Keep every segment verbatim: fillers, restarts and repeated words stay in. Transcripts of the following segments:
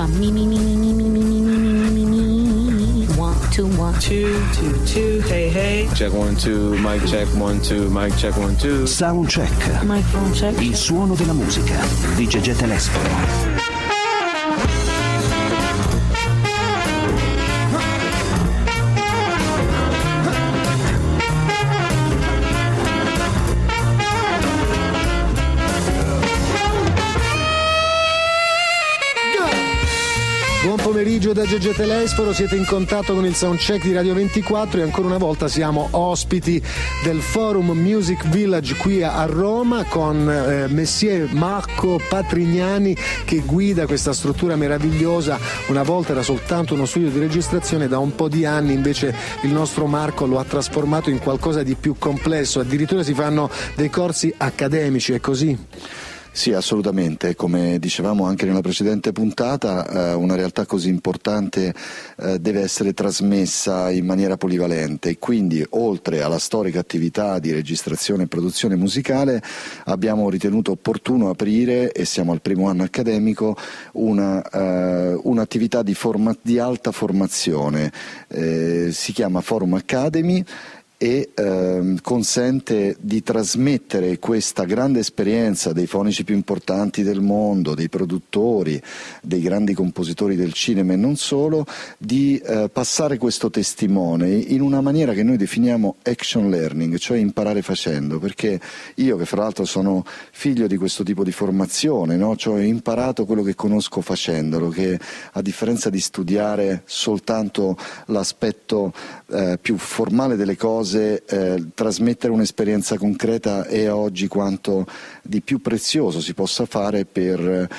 one, me, me, me, me, me, me, me, me, me, me, me, me, one, two, one, two, two, two, hey, hey. Check one, two, mic check one, two, mic check one, two. Sound check. Microphone check. Il suono della musica di Gegè Telesforo. Buon pomeriggio da Gegè Telesforo, siete in contatto con il Soundcheck di Radio ventiquattro e ancora una volta siamo ospiti del Forum Music Village qui a Roma con eh, Messier Marco Patrignani che guida questa struttura meravigliosa. Una volta era soltanto uno studio di registrazione, da un po' di anni invece il nostro Marco lo ha trasformato in qualcosa di più complesso, addirittura si fanno dei corsi accademici, è così? Sì, assolutamente, come dicevamo anche nella precedente puntata, eh, una realtà così importante eh, deve essere trasmessa in maniera polivalente e quindi oltre alla storica attività di registrazione e produzione musicale abbiamo ritenuto opportuno aprire, e siamo al primo anno accademico, una, eh, un'attività di, forma- di alta formazione, eh, si chiama Forum Academy e eh, consente di trasmettere questa grande esperienza dei fonici più importanti del mondo, dei produttori, dei grandi compositori del cinema e non solo, di eh, passare questo testimone in una maniera che noi definiamo action learning, cioè imparare facendo, perché io che fra l'altro sono figlio di questo tipo di formazione, no? Cioè ho imparato quello che conosco facendolo, che a differenza di studiare soltanto l'aspetto eh, più formale delle cose, Eh, trasmettere un'esperienza concreta è oggi quanto di più prezioso si possa fare per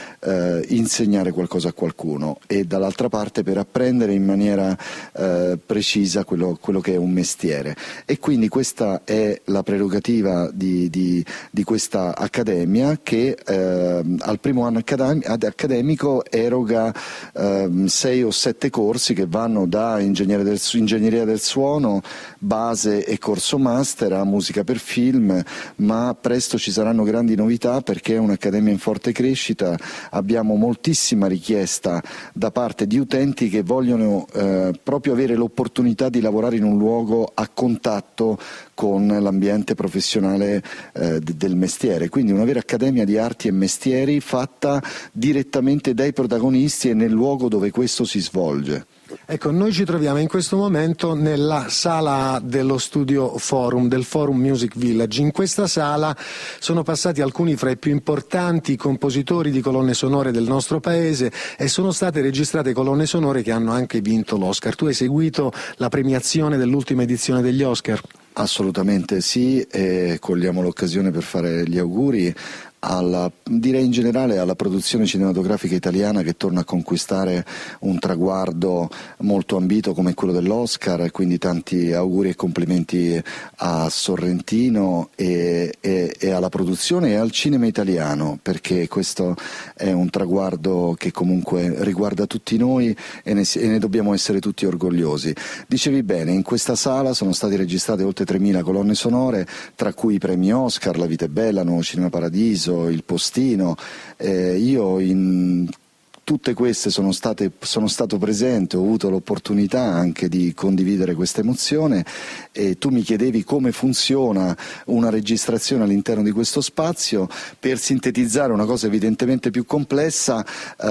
eh, insegnare qualcosa a qualcuno e dall'altra parte per apprendere in maniera eh, precisa quello, quello che è un mestiere. E quindi questa è la prerogativa di, di, di questa accademia che eh, al primo anno accadem- accademico eroga eh, sei o sette corsi che vanno da ingegneria del, ingegneria del suono, base e corso master a musica per film, ma presto ci saranno grandi novità perché è un'accademia in forte crescita. Abbiamo moltissima richiesta da parte di utenti che vogliono eh, proprio avere l'opportunità di lavorare in un luogo a contatto con l'ambiente professionale eh, del mestiere, quindi una vera accademia di arti e mestieri fatta direttamente dai protagonisti e nel luogo dove questo si svolge. Ecco, noi ci troviamo in questo momento nella sala dello studio Forum, del Forum Music Village. In questa sala sono passati alcuni fra i più importanti compositori di colonne sonore del nostro paese e sono state registrate colonne sonore che hanno anche vinto l'Oscar. Tu hai seguito la premiazione dell'ultima edizione degli Oscar? Assolutamente sì, e cogliamo l'occasione per fare gli auguri alla, direi in generale alla produzione cinematografica italiana che torna a conquistare un traguardo molto ambito come quello dell'Oscar, e quindi tanti auguri e complimenti a Sorrentino e, e, e alla produzione e al cinema italiano, perché questo è un traguardo che comunque riguarda tutti noi e ne, e ne dobbiamo essere tutti orgogliosi. Dicevi bene, in questa sala sono state registrate oltre tremila colonne sonore, tra cui i premi Oscar, La vita è bella, Nuovo Cinema Paradiso, Il Postino. Eh, io in tutte queste sono state, sono stato presente, ho avuto l'opportunità anche di condividere questa emozione, e tu mi chiedevi come funziona una registrazione all'interno di questo spazio. Per sintetizzare una cosa evidentemente più complessa,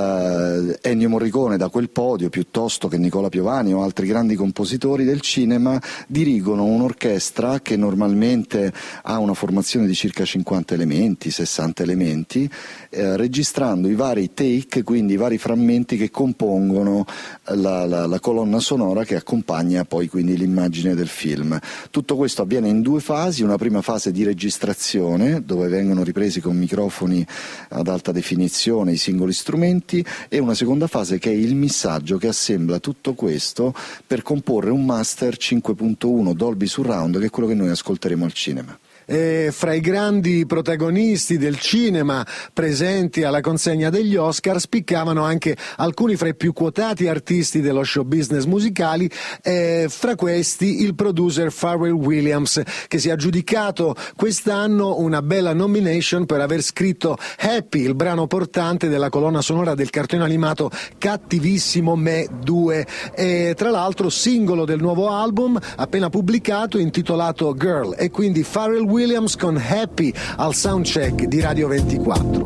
eh, Ennio Morricone da quel podio, piuttosto che Nicola Piovani o altri grandi compositori del cinema, dirigono un'orchestra che normalmente ha una formazione di circa cinquanta elementi, sessanta elementi, eh, registrando i vari take, quindi i vari frammenti che compongono la, la, la colonna sonora che accompagna poi quindi l'immagine del film. Tutto questo avviene in due fasi: una prima fase di registrazione dove vengono ripresi con microfoni ad alta definizione i singoli strumenti, e una seconda fase che è il missaggio che assembla tutto questo per comporre un master cinque punto uno Dolby Surround, che è quello che noi ascolteremo al cinema. Eh, fra i grandi protagonisti del cinema presenti alla consegna degli Oscar spiccavano anche alcuni fra i più quotati artisti dello show business musicali, eh, fra questi il producer Pharrell Williams, che si è aggiudicato quest'anno una bella nomination per aver scritto Happy, il brano portante della colonna sonora del cartone animato Cattivissimo Me due, e tra l'altro singolo del nuovo album appena pubblicato intitolato Girl, e quindi Pharrell Williams con Happy al soundcheck di Radio ventiquattro.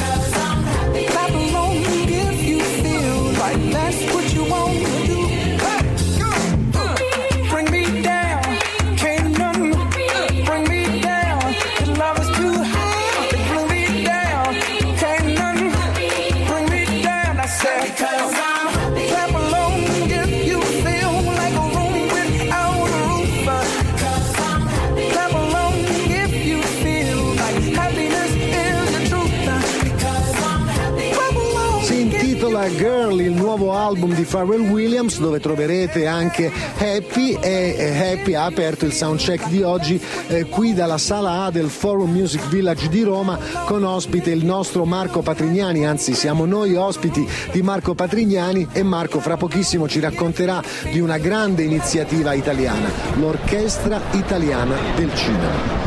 Girl, il nuovo album di Pharrell Williams, dove troverete anche Happy, e Happy ha aperto il soundcheck di oggi eh, qui dalla sala A del Forum Music Village di Roma, con ospite il nostro Marco Patrignani, anzi siamo noi ospiti di Marco Patrignani, e Marco fra pochissimo ci racconterà di una grande iniziativa italiana, l'Orchestra Italiana del Cinema.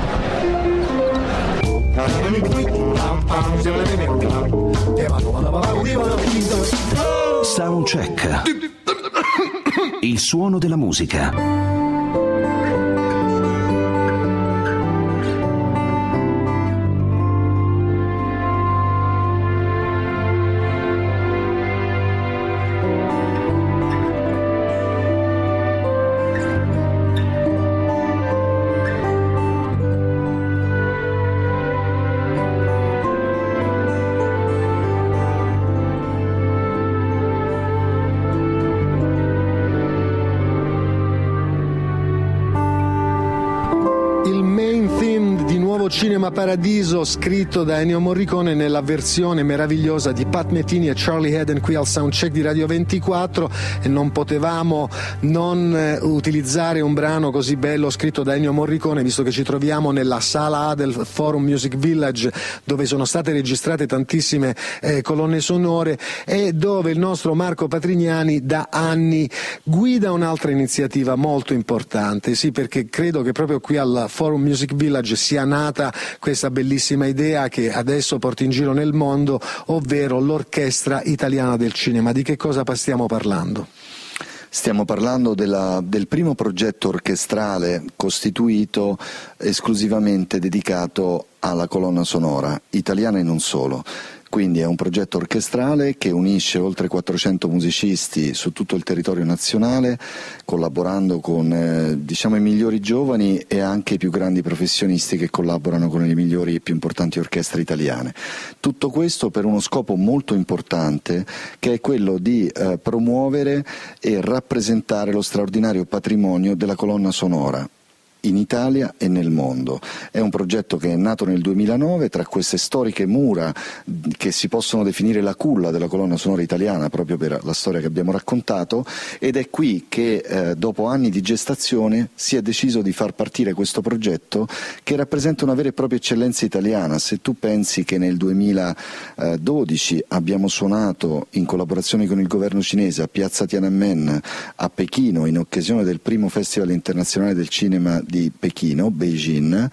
Soundcheck. Il suono della musica. Cinema Paradiso, scritto da Ennio Morricone nella versione meravigliosa di Pat Metheny e Charlie Haden qui al soundcheck di Radio ventiquattro, e non potevamo non utilizzare un brano così bello scritto da Ennio Morricone, visto che ci troviamo nella sala A del Forum Music Village, dove sono state registrate tantissime eh, colonne sonore, e dove il nostro Marco Patrignani da anni guida un'altra iniziativa molto importante. Sì, perché credo che proprio qui al Forum Music Village sia nata questa bellissima idea che adesso porta in giro nel mondo, ovvero l'Orchestra Italiana del Cinema. Di che cosa stiamo parlando? Stiamo parlando della, del primo progetto orchestrale costituito esclusivamente dedicato alla colonna sonora italiana e non solo. Quindi è un progetto orchestrale che unisce oltre quattrocento musicisti su tutto il territorio nazionale, collaborando con eh, diciamo i migliori giovani e anche i più grandi professionisti che collaborano con le migliori e più importanti orchestre italiane. Tutto questo per uno scopo molto importante, che è quello di eh, promuovere e rappresentare lo straordinario patrimonio della colonna sonora in Italia e nel mondo. È un progetto che è nato nel duemilanove tra queste storiche mura che si possono definire la culla della colonna sonora italiana, proprio per la storia che abbiamo raccontato, ed è qui che eh, dopo anni di gestazione si è deciso di far partire questo progetto che rappresenta una vera e propria eccellenza italiana. Se tu pensi che nel duemiladodici abbiamo suonato in collaborazione con il governo cinese a Piazza Tiananmen a Pechino in occasione del primo Festival internazionale del cinema di Pechino, Beijing,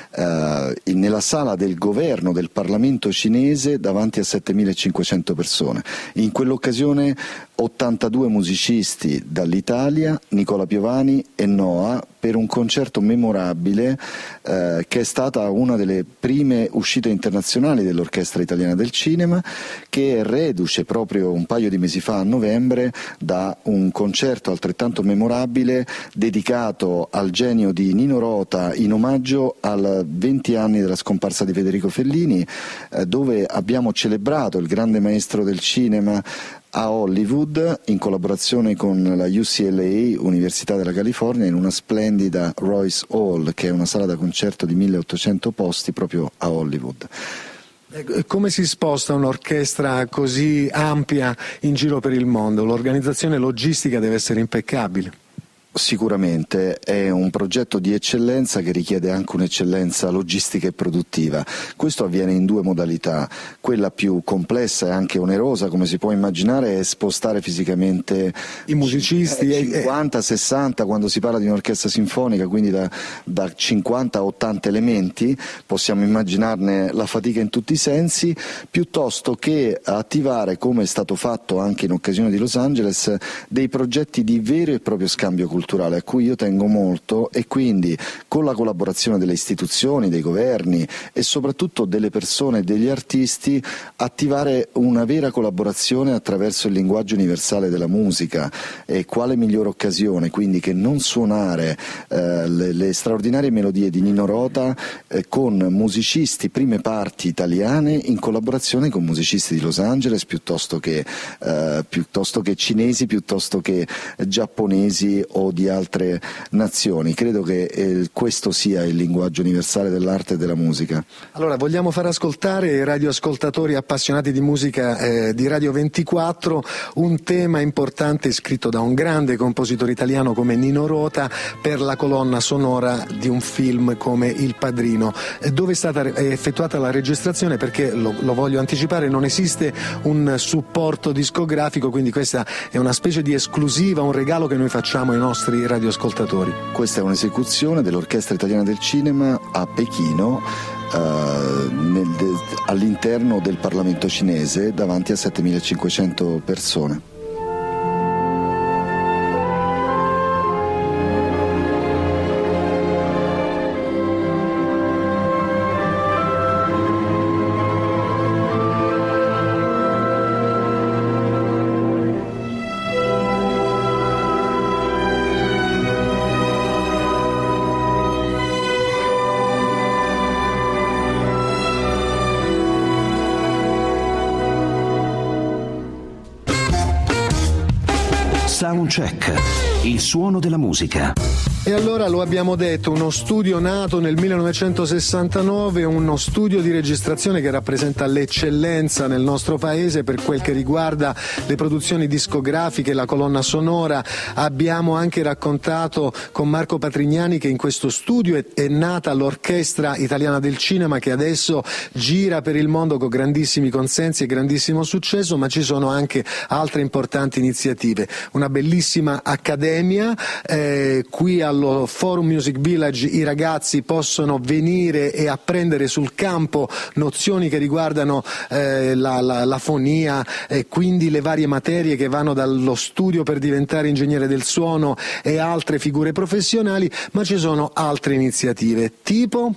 eh, nella sala del governo del Parlamento cinese davanti a settemilacinquecento persone. In quell'occasione ottantadue musicisti dall'Italia, Nicola Piovani e Noah, per un concerto memorabile eh, che è stata una delle prime uscite internazionali dell'Orchestra Italiana del Cinema, che è reduce proprio un paio di mesi fa a novembre da un concerto altrettanto memorabile dedicato al genio di Nino Rota in omaggio al venti anni della scomparsa di Federico Fellini, eh, dove abbiamo celebrato il grande maestro del cinema a Hollywood in collaborazione con la U C L A, Università della California, in una splendida Royce Hall, che è una sala da concerto di milleottocento posti proprio a Hollywood. Come si sposta un'orchestra così ampia in giro per il mondo? L'organizzazione logistica deve essere impeccabile. Sicuramente è un progetto di eccellenza che richiede anche un'eccellenza logistica e produttiva. Questo avviene in due modalità. Quella più complessa e anche onerosa, come si può immaginare, è spostare fisicamente i musicisti, cinquanta sessanta, quando si parla di un'orchestra sinfonica, quindi da, da cinquanta a ottanta elementi, possiamo immaginarne la fatica in tutti i sensi, piuttosto che attivare, come è stato fatto anche in occasione di Los Angeles, dei progetti di vero e proprio scambio culturale a cui io tengo molto, e quindi con la collaborazione delle istituzioni, dei governi e soprattutto delle persone e degli artisti attivare una vera collaborazione attraverso il linguaggio universale della musica. E quale migliore occasione quindi che non suonare eh, le, le straordinarie melodie di Nino Rota eh, con musicisti, prime parti italiane in collaborazione con musicisti di Los Angeles piuttosto che, eh, piuttosto che cinesi, piuttosto che giapponesi o di altre nazioni. Credo che eh, questo sia il linguaggio universale dell'arte e della musica. Allora, vogliamo far ascoltare ai radioascoltatori appassionati di musica eh, di Radio ventiquattro un tema importante scritto da un grande compositore italiano come Nino Rota per la colonna sonora di un film come Il Padrino. Eh, dove è stata effettuata la registrazione? Perché lo, lo voglio anticipare, non esiste un supporto discografico, quindi questa è una specie di esclusiva, un regalo che noi facciamo ai nostri radioascoltatori. Questa è un'esecuzione dell'Orchestra Italiana del Cinema a Pechino, eh, nel, de, all'interno del Parlamento cinese, davanti a settemilacinquecento persone. Soundcheck, il suono della musica. E allora lo abbiamo detto, uno studio nato nel millenovecentosessantanove, uno studio di registrazione che rappresenta l'eccellenza nel nostro paese per quel che riguarda le produzioni discografiche, la colonna sonora. Abbiamo anche raccontato con Marco Patrignani che in questo studio è, è nata l'Orchestra Italiana del Cinema, che adesso gira per il mondo con grandissimi consensi e grandissimo successo, ma ci sono anche altre importanti iniziative. Una bellissima accademia, eh, qui allo Forum Music Village i ragazzi possono venire e apprendere sul campo nozioni che riguardano eh, la, la, la fonia e quindi le varie materie che vanno dallo studio per diventare ingegnere del suono e altre figure professionali, ma ci sono altre iniziative, tipo...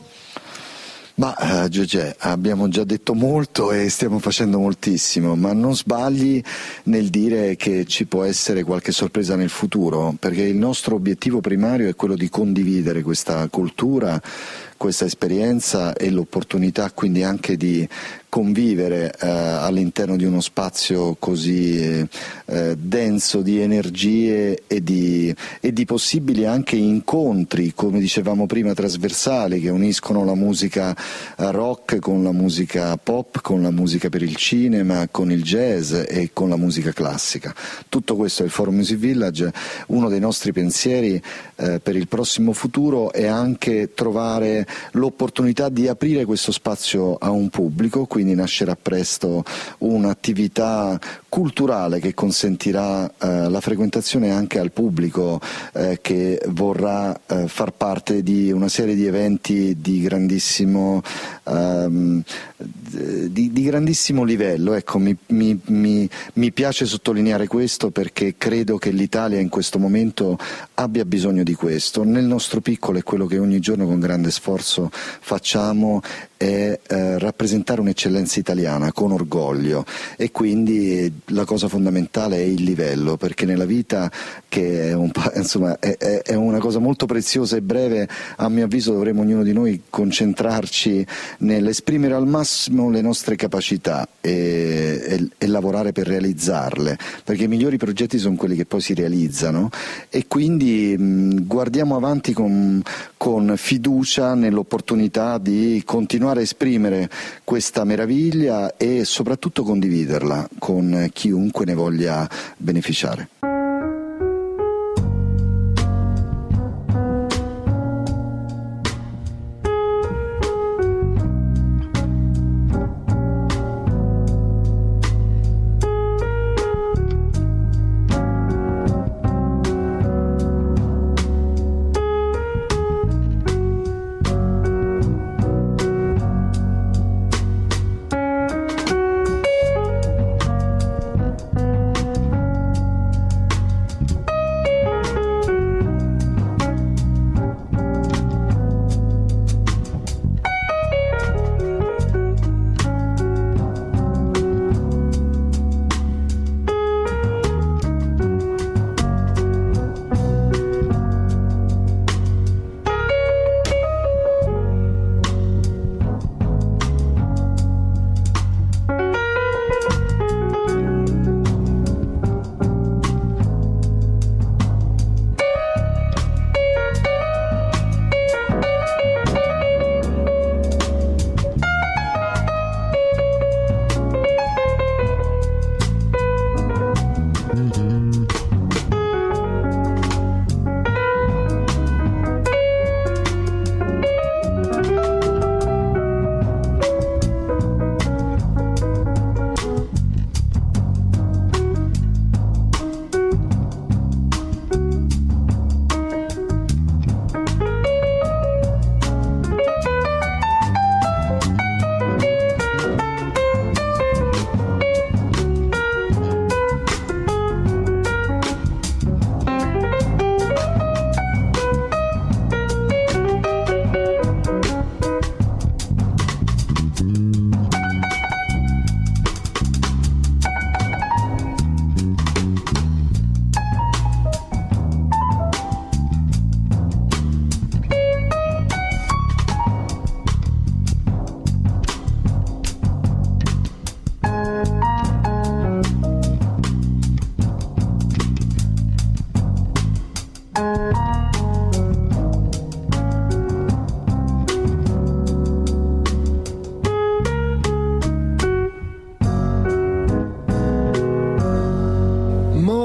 Ma uh, Giorgè, abbiamo già detto molto e stiamo facendo moltissimo, ma non sbagli nel dire che ci può essere qualche sorpresa nel futuro, perché il nostro obiettivo primario è quello di condividere questa cultura, questa esperienza e l'opportunità quindi anche di convivere eh, all'interno di uno spazio così eh, eh, denso di energie e di, e di possibili anche incontri, come dicevamo prima, trasversali, che uniscono la musica rock con la musica pop, con la musica per il cinema, con il jazz e con la musica classica. Tutto questo è il Forum Music Village. Uno dei nostri pensieri eh, per il prossimo futuro è anche trovare l'opportunità di aprire questo spazio a un pubblico, quindi nascerà presto un'attività culturale che consentirà eh, la frequentazione anche al pubblico eh, che vorrà eh, far parte di una serie di eventi di grandissimo ehm, di, di grandissimo livello. Ecco, mi, mi, mi, mi piace sottolineare questo perché credo che l'Italia in questo momento abbia bisogno di questo. Nel nostro piccolo è quello che ogni giorno con grande sforzo facciamo, è eh, rappresentare un'eccellenza italiana con orgoglio, e quindi la cosa fondamentale è il livello, perché nella vita, che è, un, insomma, è, è una cosa molto preziosa e breve, a mio avviso dovremmo ognuno di noi concentrarci nell'esprimere al massimo le nostre capacità e, e, e lavorare per realizzarle, perché i migliori progetti sono quelli che poi si realizzano, e quindi mh, guardiamo avanti con, con fiducia nell'opportunità di continuare a esprimere questa meraviglia e soprattutto condividerla con chiunque ne voglia beneficiare.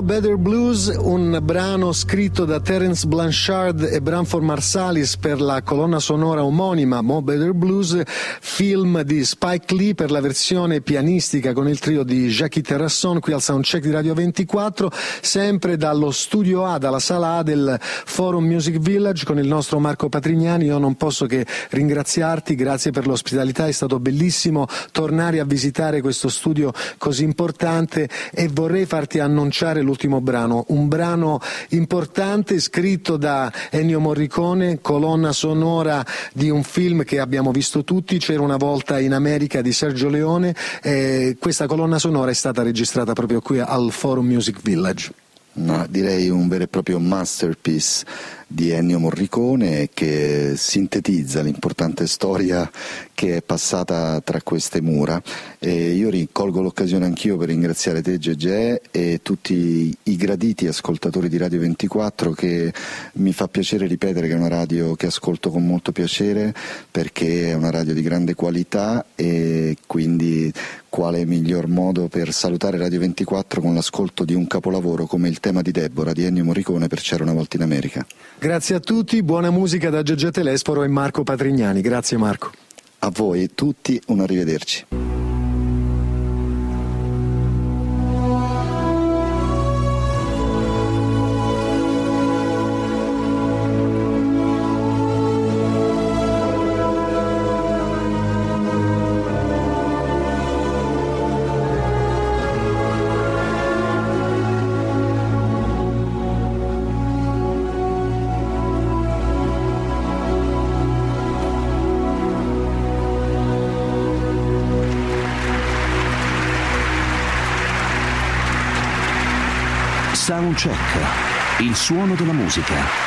Better Blues, un brano scritto da Terence Blanchard e Branford Marsalis per la colonna sonora omonima Mo Better Blues, film di Spike Lee per la versione pianistica con il trio di Jackie Terrasson qui al Soundcheck di Radio ventiquattro, sempre dallo studio A, dalla sala A del Forum Music Village con il nostro Marco Patrignani. Io non posso che ringraziarti, grazie per l'ospitalità, è stato bellissimo tornare a visitare questo studio così importante e vorrei farti annunciare l'ultimo brano, un brano importante scritto da Ennio Morricone, colonna sonora di un film che abbiamo visto tutti, C'era una volta in America di Sergio Leone, e questa colonna sonora è stata registrata proprio qui al Forum Music Village. No, direi un vero e proprio masterpiece di Ennio Morricone che sintetizza l'importante storia che è passata tra queste mura, e io ricolgo l'occasione anch'io per ringraziare te Gegè e tutti i graditi ascoltatori di Radio ventiquattro, che mi fa piacere ripetere che è una radio che ascolto con molto piacere perché è una radio di grande qualità, e quindi quale miglior modo per salutare Radio ventiquattro con l'ascolto di un capolavoro come Il tema di Deborah di Ennio Morricone per C'era una volta in America. Grazie a tutti, buona musica da Gegè Telesforo e Marco Patrignani. Grazie Marco. A voi tutti un arrivederci. Soundcheck, il suono della musica.